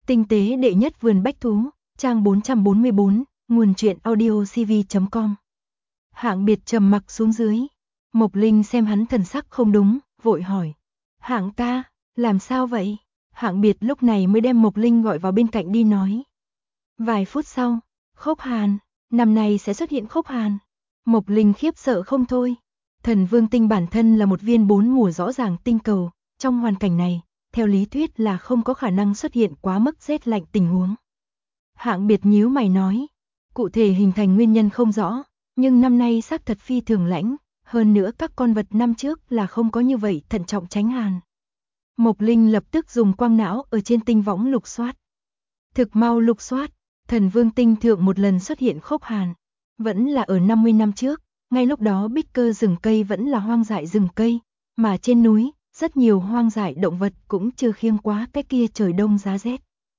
Tinh tế đệ nhất vườn bách thú, trang 444, nguồn truyện audiocv.com. Hạng Biệt trầm mặc xuống dưới. Mộc Linh xem hắn thần sắc không đúng, vội hỏi. Hạng ca, làm sao vậy? Hạng Biệt lúc này mới đem Mộc Linh gọi vào bên cạnh đi nói. Vài phút sau, khốc hàn, năm nay sẽ xuất hiện khốc hàn. Mộc Linh khiếp sợ không thôi. Thần Vương Tinh bản thân là một viên 4 mùa rõ ràng tinh cầu, trong hoàn cảnh này, theo lý thuyết là không có khả năng xuất hiện quá mức rét lạnh tình huống. Hạng Biệt nhíu mày nói, cụ thể hình thành nguyên nhân không rõ, nhưng năm nay xác thật phi thường lạnh, hơn nữa các con vật năm trước là không có như vậy thận trọng tránh hàn. Mộc Linh lập tức dùng quang não ở trên tinh võng lục soát. Thực mau lục soát, Thần Vương Tinh thượng một lần xuất hiện khốc hàn, vẫn là ở 50 năm trước, ngay lúc đó bích cơ rừng cây vẫn là hoang dại rừng cây, mà trên núi, rất nhiều hoang dại động vật cũng chưa khiêng quá cái kia trời đông giá rét.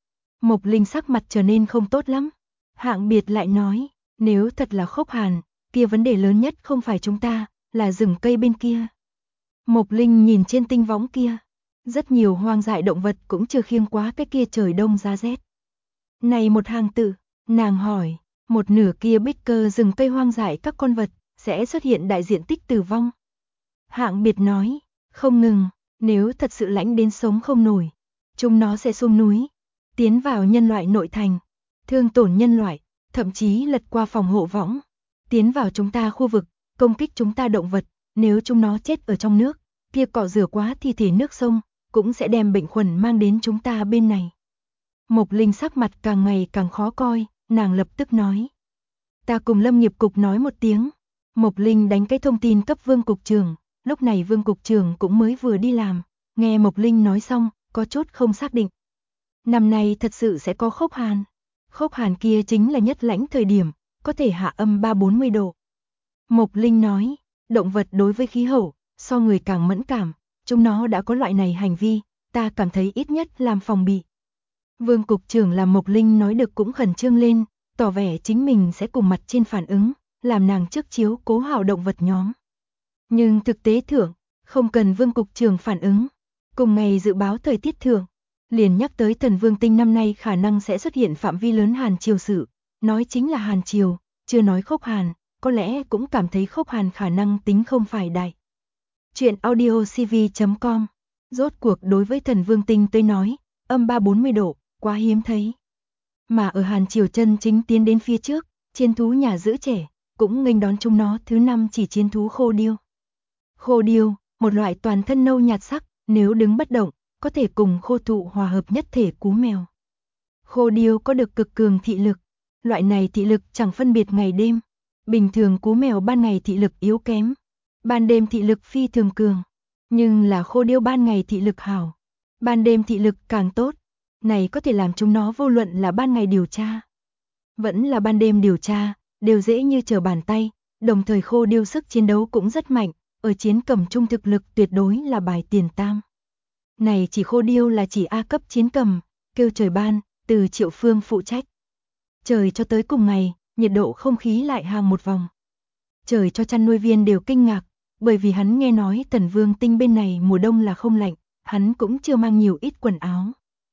Mộc Linh sắc mặt trở nên không tốt lắm. Hạng Biệt lại nói, nếu thật là khốc hàn, kia vấn đề lớn nhất không phải chúng ta, là rừng cây bên kia. Mộc Linh nhìn trên tinh võng kia, rất nhiều hoang dại động vật cũng chưa khiêng quá cái kia trời đông giá rét. Này một hàng tự, nàng hỏi, một nửa kia bích cơ rừng cây hoang dại các con vật, sẽ xuất hiện đại diện tích tử vong. Hạng Biệt nói, không ngừng, nếu thật sự lãnh đến sống không nổi, chúng nó sẽ xông núi, tiến vào nhân loại nội thành, thương tổn nhân loại, thậm chí lật qua phòng hộ võng, tiến vào chúng ta khu vực, công kích chúng ta động vật, nếu chúng nó chết ở trong nước, kia cọ rửa quá thi thể nước sông, cũng sẽ đem bệnh khuẩn mang đến chúng ta bên này. Mộc Linh sắc mặt càng ngày càng khó coi, nàng lập tức nói. Ta cùng Lâm nghiệp cục nói một tiếng. Mộc Linh đánh cái thông tin cấp Vương cục trưởng, lúc này Vương cục trưởng cũng mới vừa đi làm, nghe Mộc Linh nói xong, có chút không xác định. Năm nay thật sự sẽ có khốc hàn. Khốc hàn kia chính là nhất lãnh thời điểm, có thể hạ âm 30-40 độ. Mộc Linh nói, động vật đối với khí hậu, so người càng mẫn cảm, chúng nó đã có loại này hành vi, ta cảm thấy ít nhất làm phòng bị. Vương cục trưởng làm Mộc Linh nói được cũng khẩn trương lên, tỏ vẻ chính mình sẽ cùng mặt trên phản ứng, làm nàng trước chiếu cố hảo động vật nhóm. Nhưng thực tế thưởng, không cần Vương cục trưởng phản ứng. Cùng ngày dự báo thời tiết thưởng, liền nhắc tới Thần Vương Tinh năm nay khả năng sẽ xuất hiện phạm vi lớn hàn triều sự, nói chính là hàn triều, chưa nói khốc hàn, có lẽ cũng cảm thấy khốc hàn khả năng tính không phải đại. Chuyện audiocv.com. Rốt cuộc đối với Thần Vương Tinh tới nói, âm 30-40 độ, quá hiếm thấy. Mà ở hàn triều chân chính tiến đến phía trước, chiến thú nhà giữ trẻ, cũng nghênh đón chúng nó thứ 5 chỉ chiến thú khô điêu. Khô điêu, một loại toàn thân nâu nhạt sắc, nếu đứng bất động, có thể cùng khô thụ hòa hợp nhất thể cú mèo. Khô điêu có được cực cường thị lực, loại này thị lực chẳng phân biệt ngày đêm. Bình thường cú mèo ban ngày thị lực yếu kém, ban đêm thị lực phi thường cường, nhưng là khô điêu ban ngày thị lực hảo, ban đêm thị lực càng tốt. Này có thể làm chúng nó vô luận là ban ngày điều tra, vẫn là ban đêm điều tra, đều dễ như trở bàn tay, đồng thời khô điêu sức chiến đấu cũng rất mạnh, ở chiến cầm trung thực lực tuyệt đối là bài tiền tam. Này chỉ khô điêu là chỉ A cấp chiến cầm, kêu trời ban, từ Triệu Phương phụ trách. Trời cho tới cùng ngày, nhiệt độ không khí lại hàng một vòng. Trời cho chăn nuôi viên đều kinh ngạc, bởi vì hắn nghe nói Thần Vương Tinh bên này mùa đông là không lạnh, hắn cũng chưa mang nhiều ít quần áo.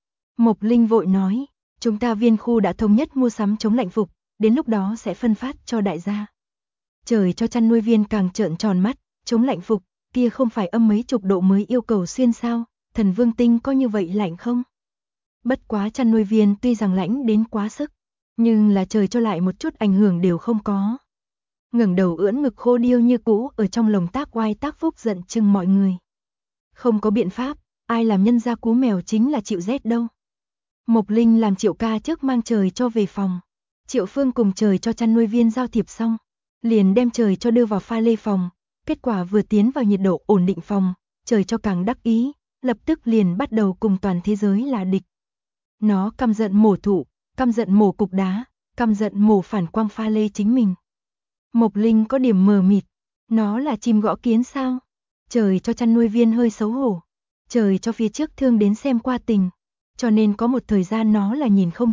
Mộc Linh vội nói, chúng ta viên khu đã thống nhất mua sắm chống lạnh phục, đến lúc đó sẽ phân phát cho đại gia. Trời cho chăn nuôi viên càng trợn tròn mắt, chống lạnh phục, kia không phải âm mấy chục độ mới yêu cầu xuyên sao, Thần Vương Tinh có như vậy lạnh không? Bất quá chăn nuôi viên tuy rằng lạnh đến quá sức, nhưng là trời cho lại một chút ảnh hưởng đều không có. Ngẩng đầu ưỡn ngực khô điêu như cũ ở trong lồng tác oai tác phúc giận chừng mọi người. Không có biện pháp, ai làm nhân gia cú mèo chính là chịu rét đâu. Mộc Linh làm Triệu ca trước mang trời cho về phòng. Triệu Phương cùng trời cho chăn nuôi viên giao thiệp xong, liền đem trời cho đưa vào pha lê phòng. Kết quả vừa tiến vào nhiệt độ ổn định phòng, trời cho càng đắc ý, lập tức liền bắt đầu cùng toàn thế giới là địch. Nó căm giận mổ thụ, căm giận mổ cục đá, căm giận mổ phản quang pha lê chính mình. Mộc Linh có điểm mờ mịt, nó là chim gõ kiến sao? Trời cho chăn nuôi viên hơi xấu hổ, trời cho phía trước thương đến xem qua tình, cho nên có một thời gian nó là nhìn không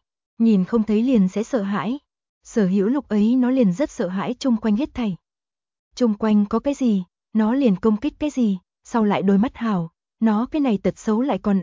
thấy liền sẽ sợ hãi. Sở hữu lúc ấy nó liền rất sợ hãi chung quanh hết thảy. Chung quanh có cái gì, nó liền công kích cái gì, sau lại đôi mắt hảo, nó cái này tật xấu lại còn ở,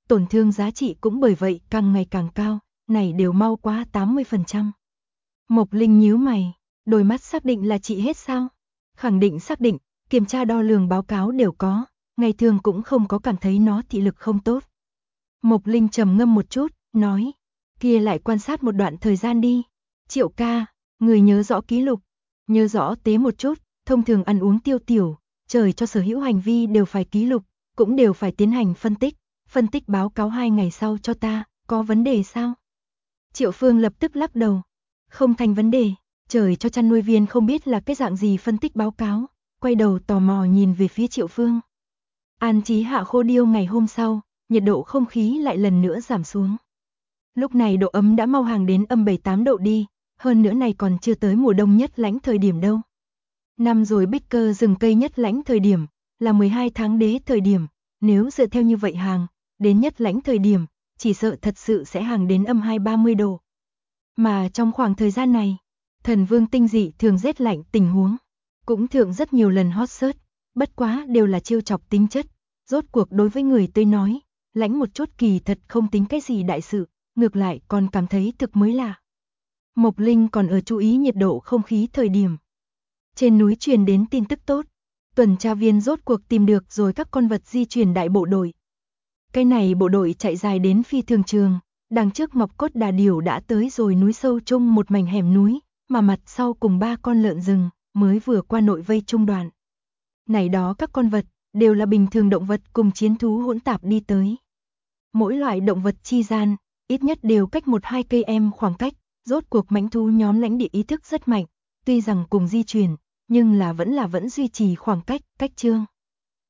tổn thương giá trị cũng bởi vậy càng ngày càng cao, này đều mau quá 80%. Mộc Linh nhíu mày, đôi mắt xác định là trị hết sao? Khẳng định xác định, kiểm tra đo lường báo cáo đều có, ngày thường cũng không có cảm thấy nó thị lực không tốt. Mộc Linh trầm ngâm một chút, nói, kia lại quan sát một đoạn thời gian đi. Triệu ca, người nhớ rõ ký lục, nhớ rõ tế một chút, thông thường ăn uống tiêu tiểu, trời cho sở hữu hành vi đều phải ký lục, cũng đều phải tiến hành phân tích báo cáo 2 ngày sau cho ta, có vấn đề sao? Triệu Phương lập tức lắc đầu, không thành vấn đề, trời cho chăn nuôi viên không biết là cái dạng gì phân tích báo cáo, quay đầu tò mò nhìn về phía Triệu Phương. An trí hạ khô điêu ngày hôm sau, nhiệt độ không khí lại lần nữa giảm xuống. Lúc này độ ấm đã mau hàng đến âm 7-8 độ đi, hơn nữa này còn chưa tới mùa đông nhất lãnh thời điểm đâu. Năm rồi Bích Cơ rừng cây nhất lãnh thời điểm, là 12 tháng đế thời điểm, nếu dựa theo như vậy hàng, đến nhất lãnh thời điểm, chỉ sợ thật sự sẽ hàng đến âm 20-30 độ. Mà trong khoảng thời gian này, Thần Vương tinh dị thường rét lạnh tình huống, cũng thượng rất nhiều lần hot search, bất quá đều là trêu chọc tính chất, rốt cuộc đối với người tới nói, lãnh một chút kỳ thật không tính cái gì đại sự, ngược lại còn cảm thấy thực mới lạ. Mộc Linh còn ở chú ý nhiệt độ không khí thời điểm. Trên núi truyền đến tin tức tốt, tuần tra viên rốt cuộc tìm được rồi các con vật di chuyển đại bộ đội. Cái này bộ đội chạy dài đến phi thường trường, đằng trước Mộc Cốt Đà Điểu đã tới rồi núi sâu chung một mảnh hẻm núi, mà mặt sau cùng 3 con lợn rừng mới vừa qua nội vây trung đoạn. Này đó các con vật đều là bình thường động vật cùng chiến thú hỗn tạp đi tới. Mỗi loại động vật chi gian, ít nhất đều cách 1-2 cây em khoảng cách, rốt cuộc mãnh thú nhóm lãnh địa ý thức rất mạnh, tuy rằng cùng di chuyển, nhưng là vẫn duy trì khoảng cách, cách trương.